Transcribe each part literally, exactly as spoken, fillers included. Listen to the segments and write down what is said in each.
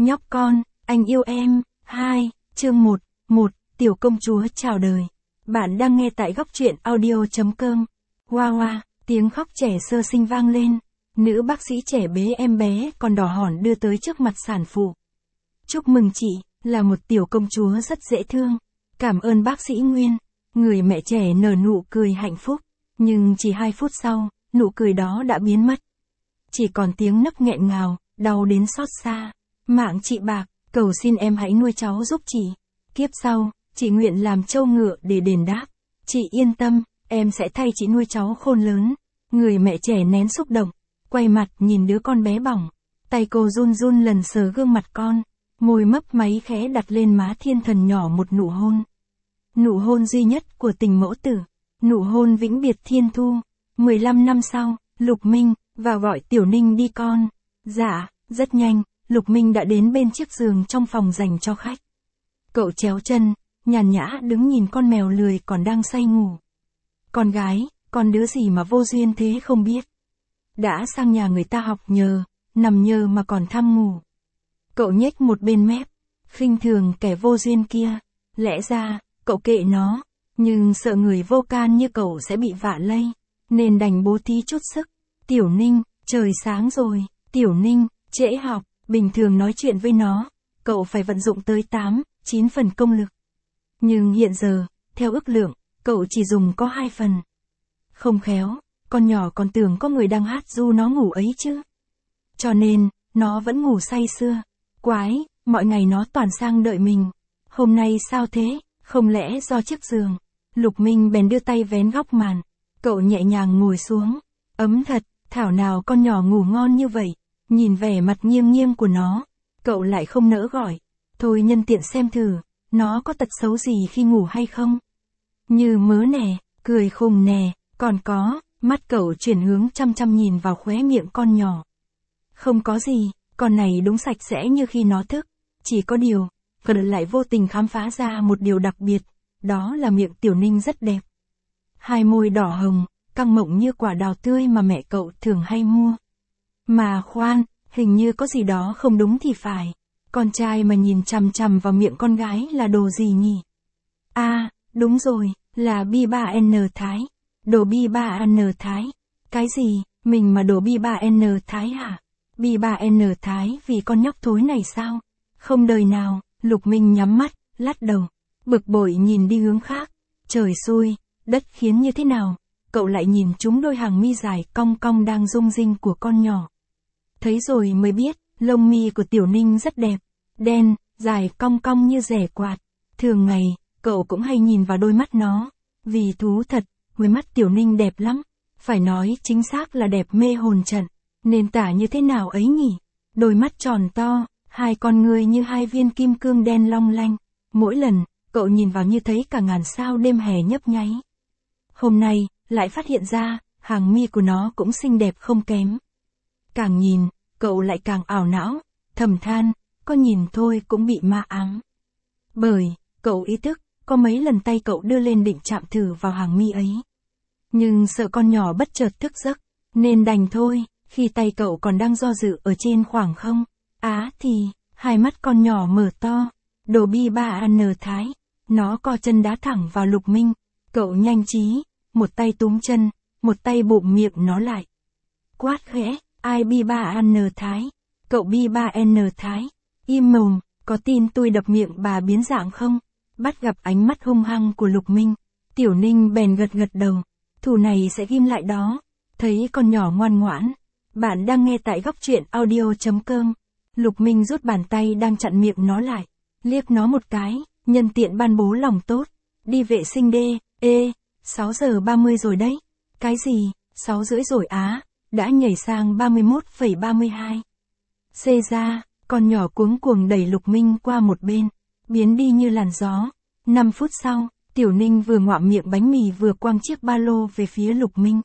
Nhóc con, anh yêu em. hai, chương một, một, tiểu công chúa chào đời. Bạn đang nghe tại góc truyện audio.com. Hoa hoa, tiếng khóc trẻ sơ sinh vang lên. Nữ bác sĩ trẻ bế em bé còn đỏ hỏn đưa tới trước mặt sản phụ. Chúc mừng chị, là một tiểu công chúa rất dễ thương. Cảm ơn bác sĩ Nguyên. Người mẹ trẻ nở nụ cười hạnh phúc. Nhưng chỉ hai phút sau, nụ cười đó đã biến mất. Chỉ còn tiếng nấc nghẹn ngào, đau đến xót xa. Mạng chị bạc, cầu xin em hãy nuôi cháu giúp chị. Kiếp sau, chị nguyện làm trâu ngựa để đền đáp. Chị yên tâm, em sẽ thay chị nuôi cháu khôn lớn. Người mẹ trẻ nén xúc động, quay mặt nhìn đứa con bé bỏng. Tay cô run run lần sờ gương mặt con, môi mấp máy khẽ đặt lên má thiên thần nhỏ một nụ hôn. Nụ hôn duy nhất của tình mẫu tử, nụ hôn vĩnh biệt thiên thu. mười lăm năm sau, Lục Minh, vào gọi Tiểu Ninh đi con. Dạ, rất nhanh, Lục Minh đã đến bên chiếc giường trong phòng dành cho khách. Cậu chéo chân, nhàn nhã đứng nhìn con mèo lười còn đang say ngủ. Con gái, con đứa gì mà vô duyên thế không biết. Đã sang nhà người ta học nhờ, nằm nhờ mà còn tham ngủ. Cậu nhếch một bên mép, khinh thường kẻ vô duyên kia. Lẽ ra, cậu kệ nó, nhưng sợ người vô can như cậu sẽ bị vạ lây, nên đành bố thí chút sức. Tiểu Ninh, trời sáng rồi. Tiểu Ninh, trễ học, bình thường nói chuyện với nó, cậu phải vận dụng tới tám, chín phần công lực. Nhưng hiện giờ, theo ước lượng, cậu chỉ dùng có hai phần. Không khéo, con nhỏ còn tưởng có người đang hát ru nó ngủ ấy chứ. Cho nên, nó vẫn ngủ say sưa. Quái, mọi ngày nó toàn sang đợi mình. Hôm nay sao thế, không lẽ do chiếc giường. Lục Minh bèn đưa tay vén góc màn. Cậu nhẹ nhàng ngồi xuống. Ấm thật, thảo nào con nhỏ ngủ ngon như vậy. Nhìn vẻ mặt nghiêng nghiêng của nó, cậu lại không nỡ gọi. Thôi nhân tiện xem thử, nó có tật xấu gì khi ngủ hay không. Như mớ nè, cười khùng nè, còn có, mắt cậu chuyển hướng chăm chăm nhìn vào khóe miệng con nhỏ. Không có gì, con này đúng sạch sẽ như khi nó thức. Chỉ có điều, cậu lại vô tình khám phá ra một điều đặc biệt, đó là miệng Tiểu Ninh rất đẹp. Hai môi đỏ hồng, căng mọng như quả đào tươi mà mẹ cậu thường hay mua. Mà khoan, hình như có gì đó không đúng thì phải. Con trai mà nhìn chằm chằm vào miệng con gái là đồ gì nhỉ? À, đúng rồi, là bi ba en Thái. Đồ bi ba en Thái. Cái gì, mình mà đồ bi ba en Thái hả? bi ba en Thái vì con nhóc thối này sao? Không đời nào. Lục Minh nhắm mắt, lắc đầu, bực bội nhìn đi hướng khác. Trời xui, đất khiến như thế nào? Cậu lại nhìn trúng đôi hàng mi dài cong cong đang rung rinh của con nhỏ. Thấy rồi mới biết, lông mi của Tiểu Ninh rất đẹp, đen, dài cong cong như rẻ quạt. Thường ngày, cậu cũng hay nhìn vào đôi mắt nó. Vì thú thật, đôi mắt Tiểu Ninh đẹp lắm. Phải nói chính xác là đẹp mê hồn trận. Nên tả như thế nào ấy nhỉ? Đôi mắt tròn to, hai con ngươi như hai viên kim cương đen long lanh. Mỗi lần, cậu nhìn vào như thấy cả ngàn sao đêm hè nhấp nháy. Hôm nay, lại phát hiện ra, hàng mi của nó cũng xinh đẹp không kém. Càng nhìn, cậu lại càng ảo não, thầm than, có nhìn thôi cũng bị ma ám. Bởi, cậu ý thức, có mấy lần tay cậu đưa lên định chạm thử vào hàng mi ấy. Nhưng sợ con nhỏ bất chợt thức giấc, nên đành thôi, khi tay cậu còn đang do dự ở trên khoảng không. Á thì, hai mắt con nhỏ mở to, đồ bi ba en Thái, nó co chân đá thẳng vào Lục Minh. Cậu nhanh trí, một tay túm chân, một tay bụm miệng nó lại. Quát khẽ, ai bi ba en Thái? Cậu bi ba en Thái? Im mồm, có tin tôi đập miệng bà biến dạng không? Bắt gặp ánh mắt hung hăng của Lục Minh, Tiểu Ninh bèn gật gật đầu. Thù này sẽ ghim lại đó. Thấy con nhỏ ngoan ngoãn. Bạn đang nghe tại góc truyện audio.com. Lục Minh rút bàn tay đang chặn miệng nó lại, liếc nó một cái, nhân tiện ban bố lòng tốt. Đi vệ sinh đê, ê, sáu giờ ba mươi rồi đấy. Cái gì, sáu rưỡi rồi á, đã nhảy sang ba mươi mốt phẩy ba mươi hai. Xê ra, con nhỏ cuống cuồng đẩy Lục Minh qua một bên, biến đi như làn gió. năm phút sau, Tiểu Ninh vừa ngoạm miệng bánh mì vừa quăng chiếc ba lô về phía Lục Minh.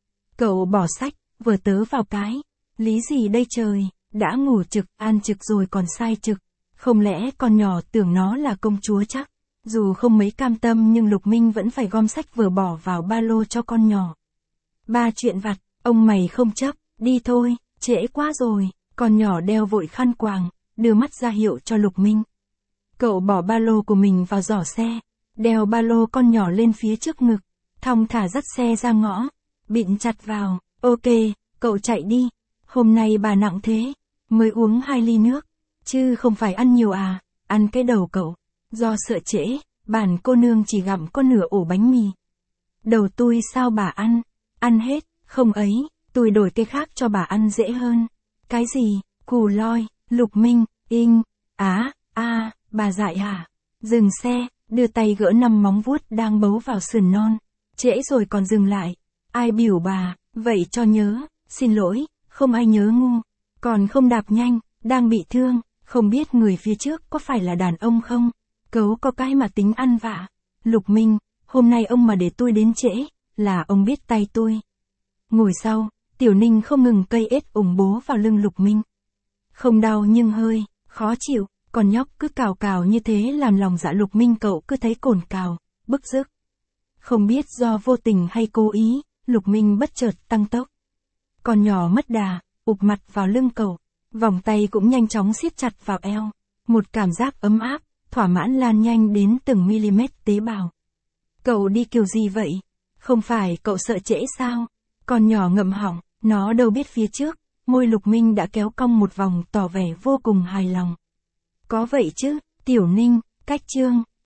Cậu bỏ sách, vừa tớ vào cái. Lý gì đây trời, đã ngủ trực, ăn trực rồi còn sai trực. Không lẽ con nhỏ tưởng nó là công chúa chắc? Dù không mấy cam tâm nhưng Lục Minh vẫn phải gom sách vừa bỏ vào ba lô cho con nhỏ. Ba chuyện vặt, ông mày không chấp, đi thôi, trễ quá rồi. Con nhỏ đeo vội khăn quàng, đưa mắt ra hiệu cho Lục Minh. Cậu bỏ ba lô của mình vào giỏ xe, đeo ba lô con nhỏ lên phía trước ngực, thong thả dắt xe ra ngõ, bịn chặt vào, ok, cậu chạy đi, hôm nay bà nặng thế, mới uống hai ly nước, chứ không phải ăn nhiều à, ăn cái đầu cậu, do sợ trễ, bản cô nương chỉ gặm có nửa ổ bánh mì. Đầu tui sao bà ăn, ăn hết, không ấy, tui đổi cái khác cho bà ăn dễ hơn. Cái gì, cù loi, Lục Minh, inh, á, a, bà dại hả? Dừng xe, đưa tay gỡ năm móng vuốt đang bấu vào sườn non, trễ rồi còn dừng lại, ai biểu bà, vậy cho nhớ, xin lỗi, không ai nhớ ngu, còn không đạp nhanh, đang bị thương, không biết người phía trước có phải là đàn ông không, cấu có cái mà tính ăn vạ. Lục Minh, hôm nay ông mà để tôi đến trễ, là ông biết tay tôi. Ngồi sau, Tiểu Ninh không ngừng cây ết ủng bố vào lưng Lục Minh. Không đau nhưng hơi, khó chịu, còn nhóc cứ cào cào như thế làm lòng dạ Lục Minh cậu cứ thấy cồn cào, bức rứt. Không biết do vô tình hay cố ý, Lục Minh bất chợt tăng tốc. Con nhỏ mất đà, ụp mặt vào lưng cậu, vòng tay cũng nhanh chóng siết chặt vào eo. Một cảm giác ấm áp, thỏa mãn lan nhanh đến từng mm tế bào. Cậu đi kiểu gì vậy? Không phải cậu sợ trễ sao? Con nhỏ ngậm họng, nó đâu biết phía trước, môi Lục Minh đã kéo cong một vòng tỏ vẻ vô cùng hài lòng. Có vậy chứ, Tiểu Ninh, cách chương.